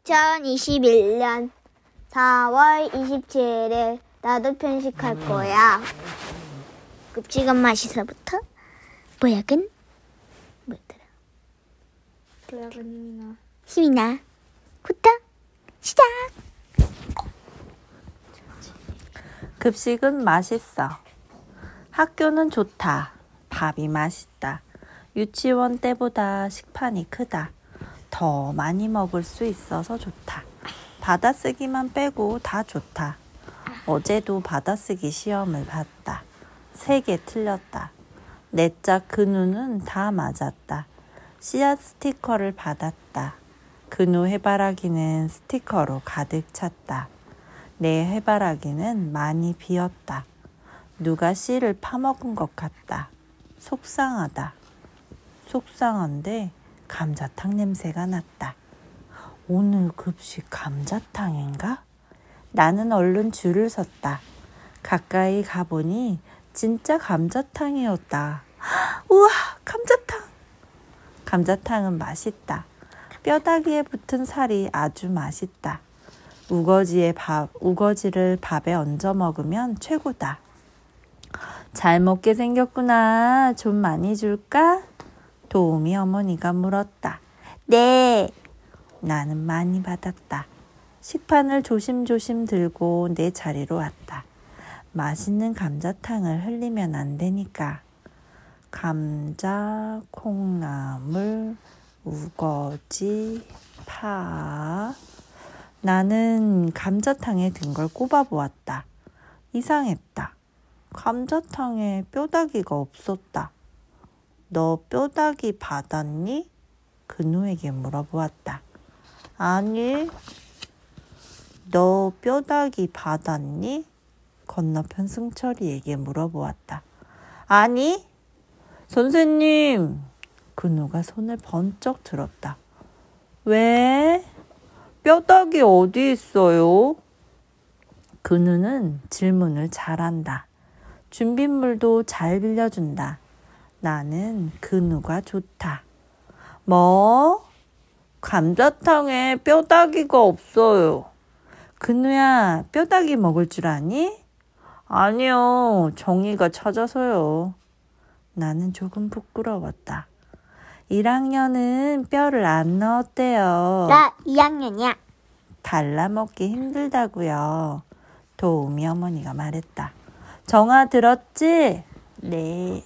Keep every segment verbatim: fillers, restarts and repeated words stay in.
이천이십일 년 사월 이십칠일 나도 편식할 거야. 급식은 맛있어부터 보약은 뭐였더라? 보약은 힘이 나. 힘이 나. 부터 시작. 급식은 맛있어. 학교는 좋다. 밥이 맛있다. 유치원 때보다 식판이 크다. 더 많이 먹을 수 있어서 좋다. 받아쓰기만 빼고 다 좋다. 어제도 받아쓰기 시험을 봤다. 세 개 틀렸다. 내 짝 근우는 다 맞았다. 씨앗 스티커를 받았다. 근우 해바라기는 스티커로 가득 찼다. 내 해바라기는 많이 비었다. 누가 씨를 파먹은 것 같다. 속상하다. 속상한데 감자탕 냄새가 났다. 오늘 급식 감자탕인가? 나는 얼른 줄을 섰다. 가까이 가보니 진짜 감자탕이었다. 우와, 감자탕! 감자탕은 맛있다. 뼈다귀에 붙은 살이 아주 맛있다. 우거지에 밥, 우거지를 밥에 얹어 먹으면 최고다. 잘 먹게 생겼구나. 좀 많이 줄까? 도우미 어머니가 물었다. 네. 나는 많이 받았다. 식판을 조심조심 들고 내 자리로 왔다. 맛있는 감자탕을 흘리면 안 되니까. 감자, 콩나물, 우거지, 파. 나는 감자탕에 든 걸 꼽아보았다. 이상했다. 감자탕에 뼈다귀가 없었다. 너 뼈다귀 받았니? 근우에게 물어보았다. 아니. 너 뼈다귀 받았니? 건너편 승철이에게 물어보았다. 아니. 선생님. 근우가 손을 번쩍 들었다. 왜? 뼈다귀 어디 있어요? 근우는 질문을 잘한다. 준빗물도 잘 빌려준다. 나는 근우가 좋다. 뭐? 감자탕에 뼈다귀가 없어요. 근우야, 뼈다귀 먹을 줄 아니? 아니요, 정이가 찾아서요. 나는 조금 부끄러웠다. 일 학년은 뼈를 안 넣었대요. 나 이 학년이야. 발라먹기 힘들다고요. 도우미 어머니가 말했다. 정아 들었지? 네.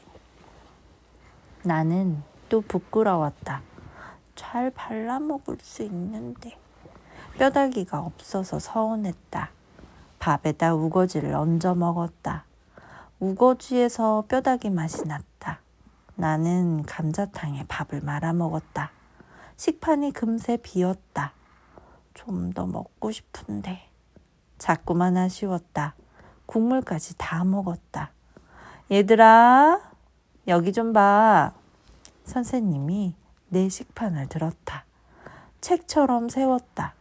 나는 또 부끄러웠다. 잘 발라먹을 수 있는데. 뼈다귀가 없어서 서운했다. 밥에다 우거지를 얹어 먹었다. 우거지에서 뼈다귀 맛이 났다. 나는 감자탕에 밥을 말아 먹었다. 식판이 금세 비었다. 좀 더 먹고 싶은데. 자꾸만 아쉬웠다. 국물까지 다 먹었다. 얘들아, 여기 좀 봐. 선생님이 내 식판을 들었다. 책처럼 세웠다.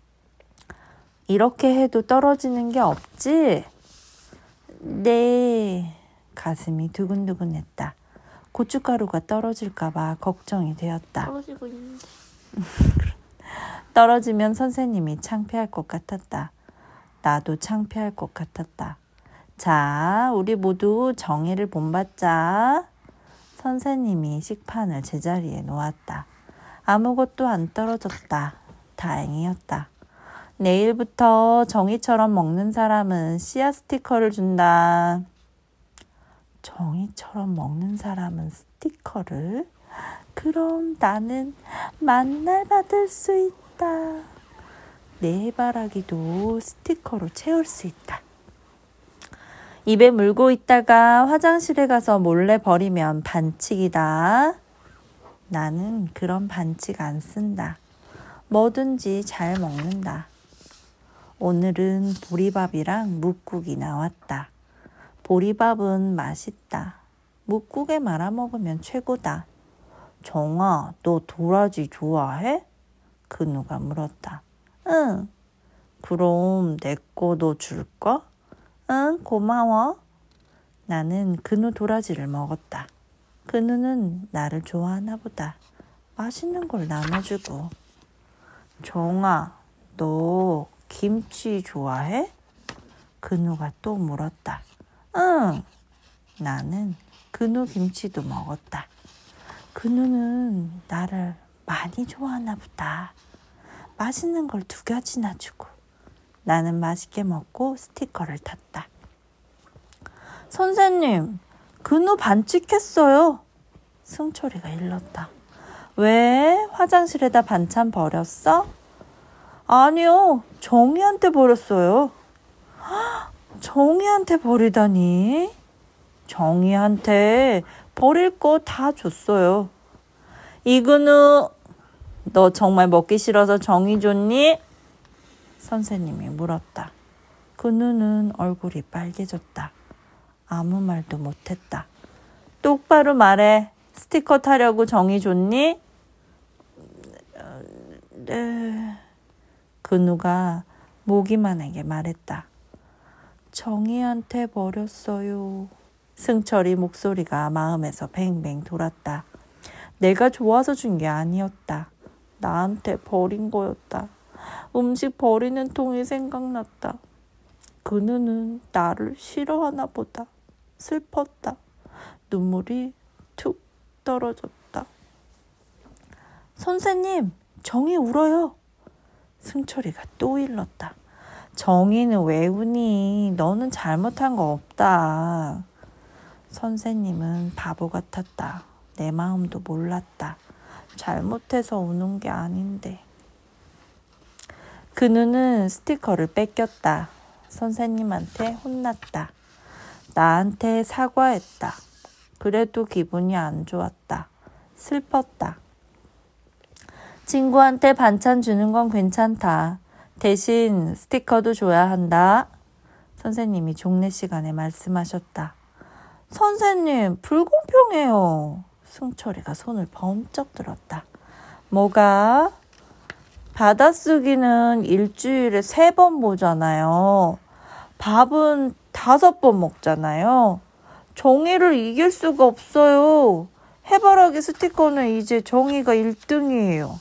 이렇게 해도 떨어지는 게 없지? 네. 가슴이 두근두근했다. 고춧가루가 떨어질까 봐 걱정이 되었다. 떨어지고 있는데. 떨어지면 선생님이 창피할 것 같았다. 나도 창피할 것 같았다. 자, 우리 모두 정의를 본받자. 선생님이 식판을 제자리에 놓았다. 아무것도 안 떨어졌다. 다행이었다. 내일부터 정의처럼 먹는 사람은 씨앗 스티커를 준다. 정의처럼 먹는 사람은 스티커를? 그럼 나는 만날 받을 수 있다. 내 해바라기도 스티커로 채울 수 있다. 입에 물고 있다가 화장실에 가서 몰래 버리면 반칙이다. 나는 그런 반칙 안 쓴다. 뭐든지 잘 먹는다. 오늘은 보리밥이랑 묵국이 나왔다. 보리밥은 맛있다. 묵국에 말아 먹으면 최고다. 정아, 너 도라지 좋아해? 근우가 물었다. 응. 그럼 내 거도 줄까? 응, 고마워. 나는 근우 도라지를 먹었다. 근우는 나를 좋아하나 보다. 맛있는 걸 나눠주고. 정아, 너 김치 좋아해? 근우가 또 물었다. 응, 나는 근우 김치도 먹었다. 근우는 나를 많이 좋아하나 보다. 맛있는 걸 두 가지나 주고. 나는 맛있게 먹고 스티커를 탔다. 선생님, 근우 반칙했어요. 승철이가 일렀다. 왜? 화장실에다 반찬 버렸어? 아니요, 정희한테 버렸어요. 정희한테 버리다니? 정희한테 버릴 거 다 줬어요. 이근우, 너 정말 먹기 싫어서 정희 줬니? 선생님이 물었다. 근우는 얼굴이 빨개졌다. 아무 말도 못했다. 똑바로 말해. 스티커 타려고 정희 줬니? 네. 근우가 모기만하게 말했다. 정희한테 버렸어요. 승철이 목소리가 마음에서 뱅뱅 돌았다. 내가 좋아서 준 게 아니었다. 나한테 버린 거였다. 음식 버리는 통이 생각났다. 근우는 나를 싫어하나 보다. 슬펐다. 눈물이 툭 떨어졌다. 선생님, 정희 울어요. 승철이가 또 일렀다. 정희는 왜 우니? 너는 잘못한 거 없다. 선생님은 바보 같았다. 내 마음도 몰랐다. 잘못해서 우는 게 아닌데. 근우는 스티커를 뺏겼다. 선생님한테 혼났다. 나한테 사과했다. 그래도 기분이 안 좋았다. 슬펐다. 친구한테 반찬 주는 건 괜찮다. 대신 스티커도 줘야 한다. 선생님이 종례 시간에 말씀하셨다. 선생님, 불공평해요. 승철이가 손을 번쩍 들었다. 뭐가? 받아쓰기는 일주일에 세 번 보잖아요. 밥은 다섯 번 먹잖아요. 정희를 이길 수가 없어요. 해바라기 스티커는 이제 정희가 일 등이에요.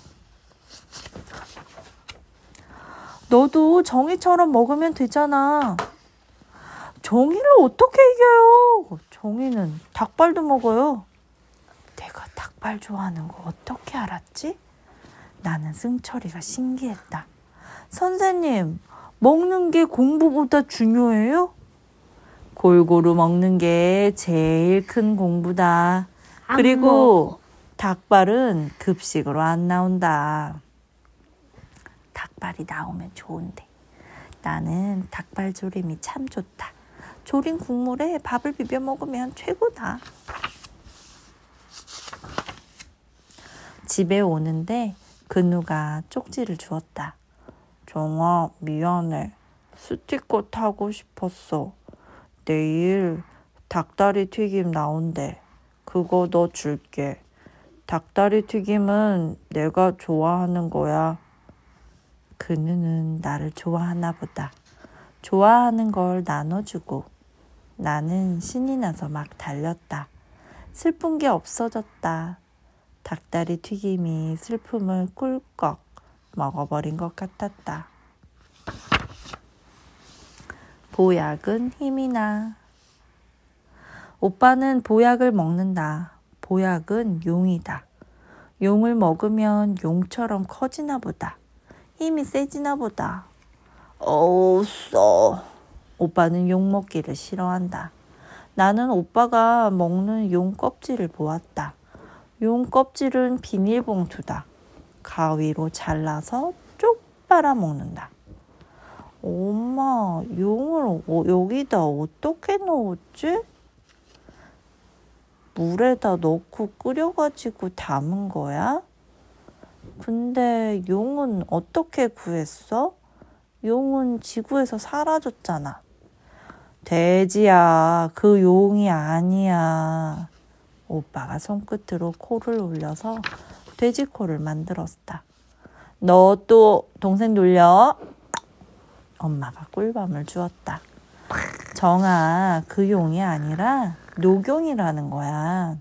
너도 정희처럼 먹으면 되잖아. 정희를 어떻게 이겨요? 정희는 닭발도 먹어요. 내가 닭발 좋아하는 거 어떻게 알았지? 나는 승철이가 신기했다. 선생님, 먹는 게 공부보다 중요해요? 골고루 먹는 게 제일 큰 공부다. 그리고 닭발은 급식으로 안 나온다. 닭발이 나오면 좋은데. 나는 닭발 조림이 참 좋다. 조림 국물에 밥을 비벼 먹으면 최고다. 집에 오는데 근우가 쪽지를 주었다. 정아, 미안해. 스티커 타고 싶었어. 내일 닭다리 튀김 나온대. 그거 너 줄게. 닭다리 튀김은 내가 좋아하는 거야. 근우는 나를 좋아하나 보다. 좋아하는 걸 나눠주고. 나는 신이 나서 막 달렸다. 슬픈 게 없어졌다. 닭다리 튀김이 슬픔을 꿀꺽 먹어버린 것 같았다. 보약은 힘이 나. 오빠는 보약을 먹는다. 보약은 용이다. 용을 먹으면 용처럼 커지나 보다. 힘이 세지나 보다. 어우, 써. 오빠는 용 먹기를 싫어한다. 나는 오빠가 먹는 용 껍질을 보았다. 용 껍질은 비닐봉투다. 가위로 잘라서 쪽 빨아먹는다. 엄마, 용을 여기다 어떻게 넣었지? 물에다 넣고 끓여가지고 담은 거야? 근데 용은 어떻게 구했어? 용은 지구에서 사라졌잖아. 돼지야, 그 용이 아니야. 오빠가 손끝으로 코를 올려서 돼지코를 만들었다. 너 또 동생 놀려? 엄마가 꿀밤을 주었다. 정아, 그 용이 아니라 녹용이라는 거야.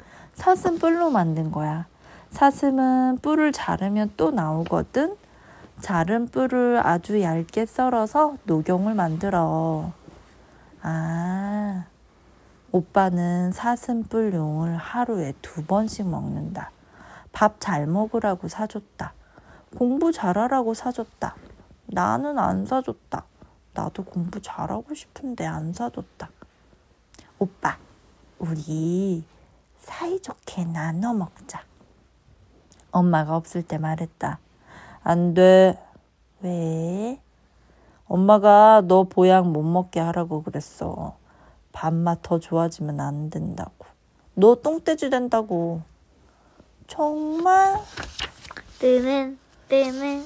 사슴 뿔로 만든 거야. 사슴은 뿔을 자르면 또 나오거든. 자른 뿔을 아주 얇게 썰어서 녹용을 만들어. 아, 오빠는 사슴뿔 용을 하루에 두 번씩 먹는다. 밥 잘 먹으라고 사줬다. 공부 잘하라고 사줬다. 나는 안 사줬다. 나도 공부 잘하고 싶은데 안 사줬다. 오빠, 우리 사이좋게 나눠 먹자. 엄마가 없을 때 말했다. 안 돼. 왜? 엄마가 너 보약 못 먹게 하라고 그랬어. 밥맛 더 좋아지면 안 된다고. 너 똥돼지 된다고. 정말? 뜨는 뜨는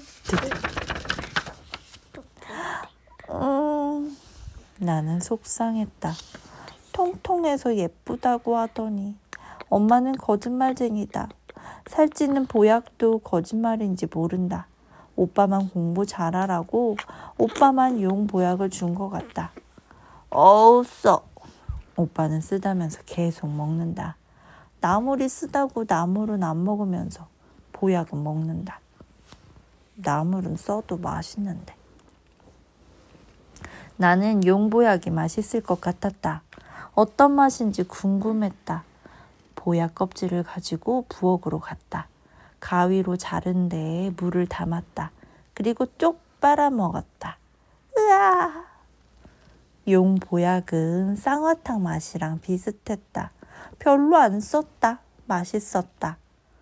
음, 나는 속상했다. 통통해서 예쁘다고 하더니 엄마는 거짓말쟁이다. 살찌는 보약도 거짓말인지 모른다. 오빠만 공부 잘하라고 오빠만 용 보약을 준 것 같다. 어우 써. 오빠는 쓰다면서 계속 먹는다. 나물이 쓰다고 나물은 안 먹으면서 보약은 먹는다. 나물은 써도 맛있는데. 나는 용보약이 맛있을 것 같았다. 어떤 맛인지 궁금했다. 보약 껍질을 가지고 부엌으로 갔다. 가위로 자른 데에 물을 담았다. 그리고 쪽 빨아 먹었다. 으아! 용 보약은 쌍화탕 맛이랑 비슷했다. 별로 안 썼다. 맛있었다.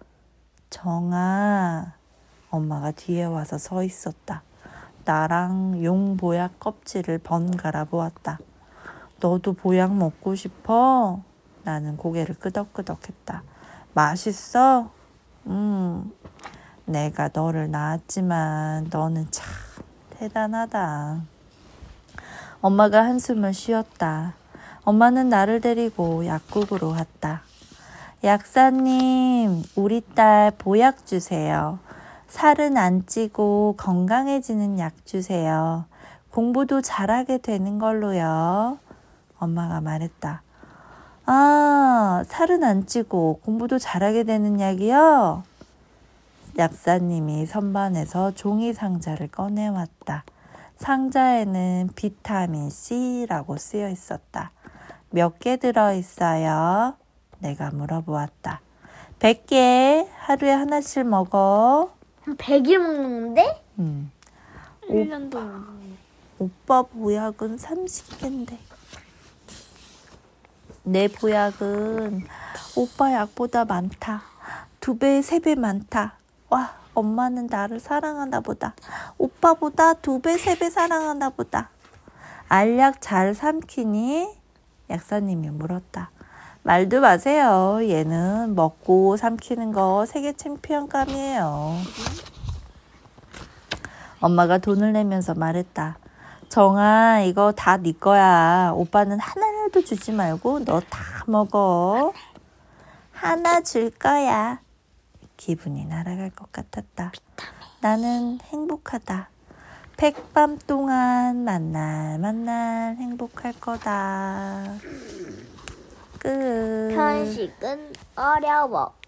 정아, 엄마가 뒤에 와서 서 있었다. 나랑 용 보약 껍질을 번갈아 보았다. 너도 보약 먹고 싶어? 나는 고개를 끄덕끄덕했다. 맛있어? 음, 내가 너를 낳았지만 너는 참 대단하다. 엄마가 한숨을 쉬었다. 엄마는 나를 데리고 약국으로 갔다. 약사님, 우리 딸 보약 주세요. 살은 안 찌고 건강해지는 약 주세요. 공부도 잘하게 되는 걸로요. 엄마가 말했다. 아, 살은 안 찌고 공부도 잘하게 되는 약이요? 약사님이 선반에서 종이 상자를 꺼내왔다. 상자에는 비타민 C라고 쓰여 있었다. 몇 개 들어있어요? 내가 물어보았다. 백 개, 하루에 하나씩 먹어. 백 일 먹는데? 음. 일 년도 오빠 보약은 삼십 개인데. 내 보약은 오빠 약보다 많다. 두 배, 세 배 많다. 와, 엄마는 나를 사랑하나 보다. 오빠보다 두 배, 세 배 사랑하나 보다. 알약 잘 삼키니? 약사님이 물었다. 말도 마세요. 얘는 먹고 삼키는 거 세계 챔피언감이에요. 엄마가 돈을 내면서 말했다. 정아, 이거 다 네 거야. 오빠는 하나라도 주지 말고 너 다 먹어. 하나 줄 거야. 기분이 날아갈 것 같았다. 나는 행복하다. 백밤 동안 만날 만날 행복할 거다. 끝. 편식은 어려워.